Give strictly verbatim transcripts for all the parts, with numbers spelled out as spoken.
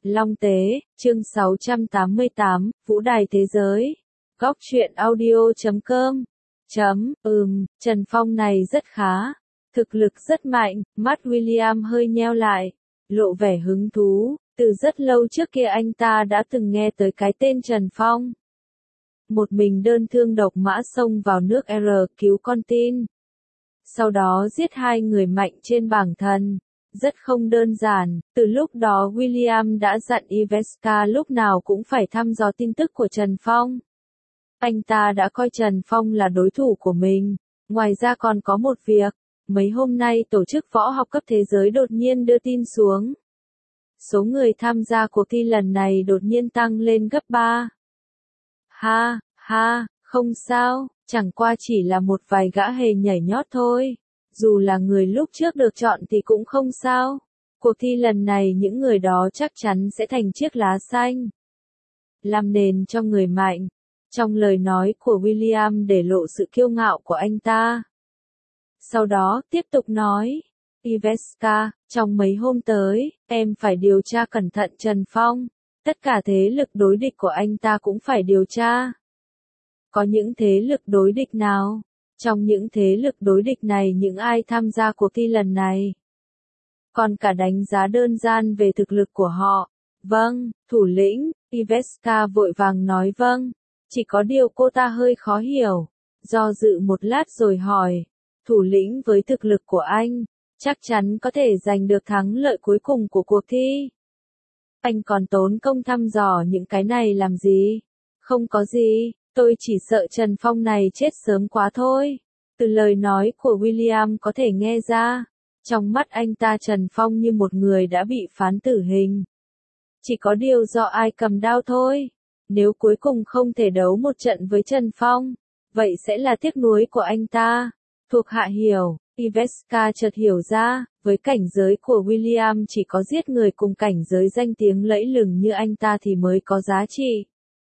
Long Tế, chương sáu trăm tám mươi tám, Vũ đài thế giới. Góc truyện audio chấm com. Chấm, ừm, Trần Phong này rất khá. Thực lực rất mạnh, mắt William hơi nheo lại. Lộ vẻ hứng thú, từ rất lâu trước kia anh ta đã từng nghe tới cái tên Trần Phong. Một mình đơn thương độc mã xông vào nước R cứu con tin. Sau đó giết hai người mạnh trên bảng thần. Rất không đơn giản, từ lúc đó William đã dặn Iveska lúc nào cũng phải thăm dò tin tức của Trần Phong. Anh ta đã coi Trần Phong là đối thủ của mình. Ngoài ra còn có một việc, mấy hôm nay tổ chức võ học cấp thế giới đột nhiên đưa tin xuống. Số người tham gia cuộc thi lần này đột nhiên tăng lên gấp ba. Ha, ha, không sao, chẳng qua chỉ là một vài gã hề nhảy nhót thôi. Dù là người lúc trước được chọn thì cũng không sao. Cuộc thi lần này những người đó chắc chắn sẽ thành chiếc lá xanh. Làm nền cho người mạnh. Trong lời nói của William để lộ sự kiêu ngạo của anh ta. Sau đó tiếp tục nói. Iveska, trong mấy hôm tới, em phải điều tra cẩn thận Trần Phong. Tất cả thế lực đối địch của anh ta cũng phải điều tra. Có những thế lực đối địch nào? Trong những thế lực đối địch này những ai tham gia cuộc thi lần này? Còn cả đánh giá đơn giản về thực lực của họ. Vâng, thủ lĩnh, Iveska vội vàng nói vâng. Chỉ có điều cô ta hơi khó hiểu. Do dự một lát rồi hỏi. Thủ lĩnh với thực lực của anh, chắc chắn có thể giành được thắng lợi cuối cùng của cuộc thi. Anh còn tốn công thăm dò những cái này làm gì? Không có gì. Tôi chỉ sợ Trần Phong này chết sớm quá thôi. Từ lời nói của William có thể nghe ra, trong mắt anh ta Trần Phong như một người đã bị phán tử hình. Chỉ có điều do ai cầm đao thôi. Nếu cuối cùng không thể đấu một trận với Trần Phong, vậy sẽ là tiếc nuối của anh ta. Thuộc hạ hiểu, Iveska chợt hiểu ra, với cảnh giới của William chỉ có giết người cùng cảnh giới danh tiếng lẫy lừng như anh ta thì mới có giá trị.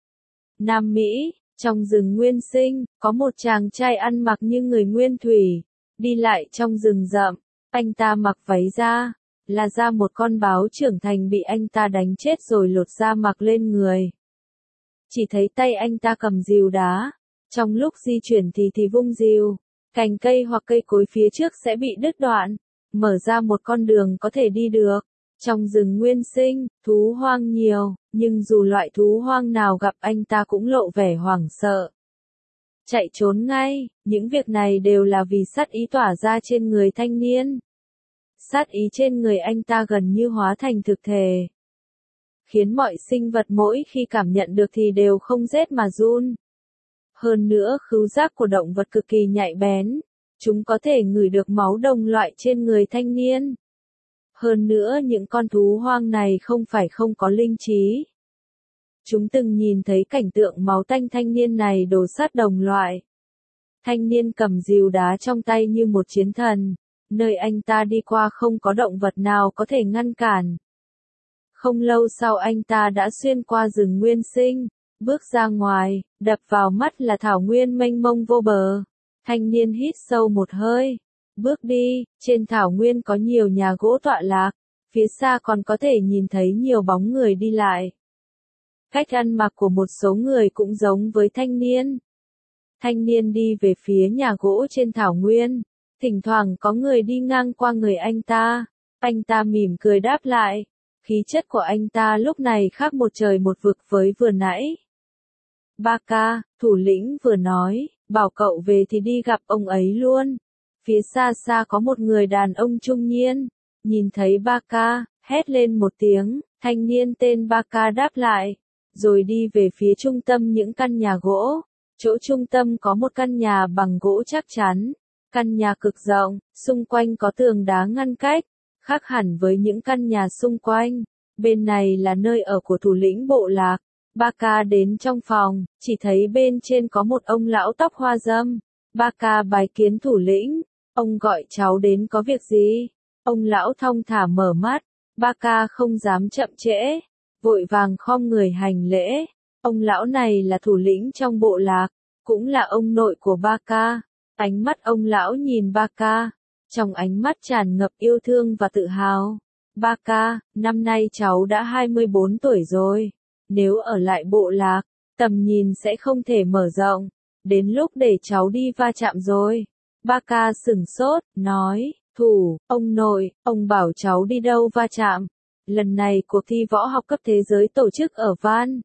Nam Mỹ. Trong rừng nguyên sinh, có một chàng trai ăn mặc như người nguyên thủy, đi lại trong rừng rậm, anh ta mặc váy da, là da một con báo trưởng thành bị anh ta đánh chết rồi lột da mặc lên người. Chỉ thấy tay anh ta cầm rìu đá, trong lúc di chuyển thì thì vung rìu, cành cây hoặc cây cối phía trước sẽ bị đứt đoạn, mở ra một con đường có thể đi được. Trong rừng nguyên sinh, thú hoang nhiều, nhưng dù loại thú hoang nào gặp anh ta cũng lộ vẻ hoảng sợ. Chạy trốn ngay, những việc này đều là vì sát ý tỏa ra trên người thanh niên. Sát ý trên người anh ta gần như hóa thành thực thể. Khiến mọi sinh vật mỗi khi cảm nhận được thì đều không rét mà run. Hơn nữa khứu giác của động vật cực kỳ nhạy bén. Chúng có thể ngửi được máu đồng loại trên người thanh niên. Hơn nữa những con thú hoang này không phải không có linh trí. Chúng từng nhìn thấy cảnh tượng máu tanh thanh niên này đổ sát đồng loại. Thanh niên cầm rìu đá trong tay như một chiến thần. Nơi anh ta đi qua không có động vật nào có thể ngăn cản. Không lâu sau anh ta đã xuyên qua rừng nguyên sinh, bước ra ngoài, đập vào mắt là thảo nguyên mênh mông vô bờ. Thanh niên hít sâu một hơi. Bước đi, trên thảo nguyên có nhiều nhà gỗ tọa lạc, phía xa còn có thể nhìn thấy nhiều bóng người đi lại. Cách ăn mặc của một số người cũng giống với thanh niên. Thanh niên đi về phía nhà gỗ trên thảo nguyên, thỉnh thoảng có người đi ngang qua người anh ta, anh ta mỉm cười đáp lại, khí chất của anh ta lúc này khác một trời một vực với vừa nãy. Baka, thủ lĩnh vừa nói, bảo cậu về thì đi gặp ông ấy luôn. Phía xa xa có một người đàn ông trung niên, nhìn thấy Baka, hét lên một tiếng, thanh niên tên Baka đáp lại, rồi đi về phía trung tâm những căn nhà gỗ. Chỗ trung tâm có một căn nhà bằng gỗ chắc chắn, căn nhà cực rộng, xung quanh có tường đá ngăn cách, khác hẳn với những căn nhà xung quanh. Bên này là nơi ở của thủ lĩnh bộ lạc. Baka đến trong phòng, chỉ thấy bên trên có một ông lão tóc hoa râm. Baka bái kiến thủ lĩnh. Ông gọi cháu đến có việc gì? Ông lão thong thả mở mắt. Baka không dám chậm trễ, vội vàng khom người hành lễ. Ông lão này là thủ lĩnh trong bộ lạc, cũng là ông nội của Baka. Ánh mắt ông lão nhìn Baka, trong ánh mắt tràn ngập yêu thương và tự hào. Ba ca, năm nay cháu đã hai mươi bốn tuổi rồi. Nếu ở lại bộ lạc, tầm nhìn sẽ không thể mở rộng. Đến lúc để cháu đi va chạm rồi. Ba ca sửng sốt, nói, thủ, ông nội, ông bảo cháu đi đâu va chạm. Lần này cuộc thi võ học cấp thế giới tổ chức ở Van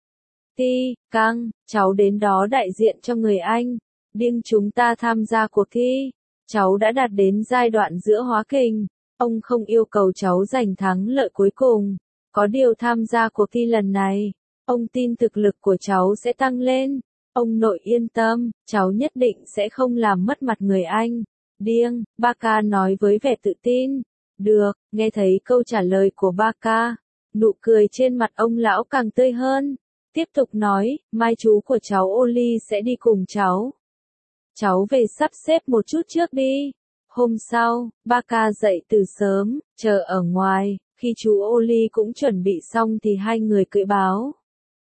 Ti, Căng, cháu đến đó đại diện cho người Anh. Điêng chúng ta tham gia cuộc thi. Cháu đã đạt đến giai đoạn giữa hóa kình. Ông không yêu cầu cháu giành thắng lợi cuối cùng. Có điều tham gia cuộc thi lần này, ông tin thực lực của cháu sẽ tăng lên. Ông nội yên tâm, cháu nhất định sẽ không làm mất mặt người Anh. Điêng, ba ca nói với vẻ tự tin. Được, nghe thấy câu trả lời của ba ca. Nụ cười trên mặt ông lão càng tươi hơn. Tiếp tục nói, mai chú của cháu Oli sẽ đi cùng cháu. Cháu về sắp xếp một chút trước đi. Hôm sau, ba ca dậy từ sớm, chờ ở ngoài. Khi chú Oli cũng chuẩn bị xong thì hai người cưỡi báo.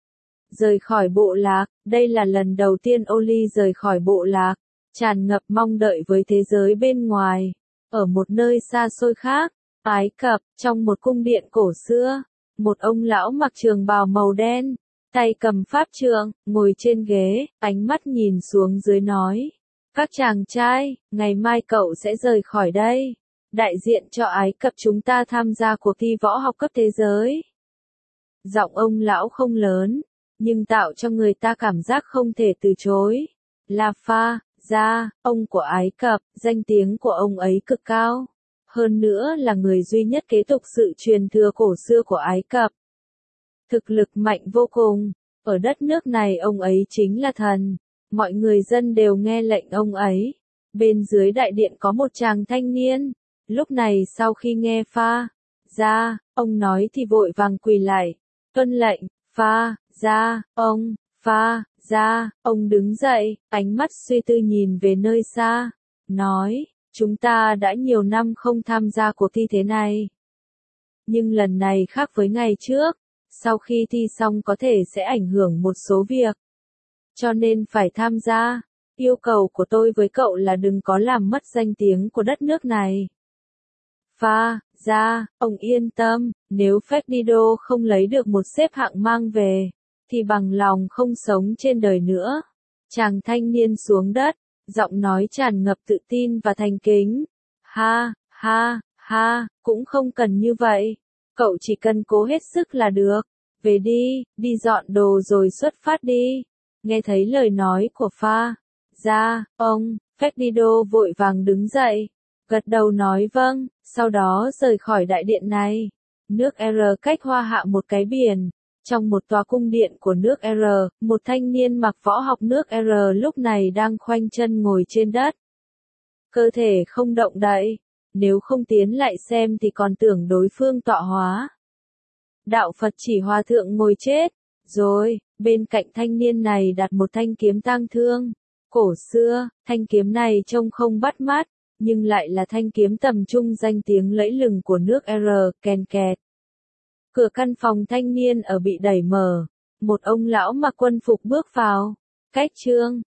Rời khỏi bộ lạc, đây là lần đầu tiên Oli rời khỏi bộ lạc, tràn ngập mong đợi với thế giới bên ngoài. Ở một nơi xa xôi khác, Ái Cập, trong một cung điện cổ xưa, một ông lão mặc trường bào màu đen, tay cầm pháp trượng, ngồi trên ghế, ánh mắt nhìn xuống dưới nói. Các chàng trai, ngày mai cậu sẽ rời khỏi đây. Đại diện cho Ái Cập chúng ta tham gia cuộc thi võ học cấp thế giới. Giọng ông lão không lớn, nhưng tạo cho người ta cảm giác không thể từ chối. Là Pha, Gia, ông của Ái Cập, danh tiếng của ông ấy cực cao. Hơn nữa là người duy nhất kế tục sự truyền thừa cổ xưa của Ái Cập. Thực lực mạnh vô cùng, ở đất nước này ông ấy chính là thần. Mọi người dân đều nghe lệnh ông ấy. Bên dưới đại điện có một chàng thanh niên. Lúc này sau khi nghe Pha, Gia, ông nói thì vội vàng quỳ lại. Tuân lệnh, Pha, Gia, ông, Pha, Gia, ông đứng dậy, ánh mắt suy tư nhìn về nơi xa. Nói, chúng ta đã nhiều năm không tham gia cuộc thi thế này. Nhưng lần này khác với ngày trước. Sau khi thi xong có thể sẽ ảnh hưởng một số việc. Cho nên phải tham gia. Yêu cầu của tôi với cậu là đừng có làm mất danh tiếng của đất nước này. Pha, Gia, ông yên tâm, nếu Fedido không lấy được một xếp hạng mang về, thì bằng lòng không sống trên đời nữa. Chàng thanh niên xuống đất, giọng nói tràn ngập tự tin và thành kính. Ha, ha, ha, cũng không cần như vậy. Cậu chỉ cần cố hết sức là được. Về đi, đi dọn đồ rồi xuất phát đi. Nghe thấy lời nói của Pha, Gia, ông, Fedido vội vàng đứng dậy. Gật đầu nói vâng, sau đó rời khỏi đại điện này. Nước R cách Hoa Hạ một cái biển. Trong một tòa cung điện của nước R, một thanh niên mặc võ học nước R lúc này đang khoanh chân ngồi trên đất. Cơ thể không động đậy. Nếu không tiến lại xem thì còn tưởng đối phương tọa hóa. Đạo Phật Chỉ Hòa Thượng ngồi chết. Rồi, bên cạnh thanh niên này đặt một thanh kiếm tang thương. Cổ xưa, thanh kiếm này trông không bắt mắt, nhưng lại là thanh kiếm tầm trung danh tiếng lẫy lừng của nước R, kèn kẹt. Cửa căn phòng thanh niên ở bị đẩy mở. Một ông lão mặc quân phục bước vào. Cách trương,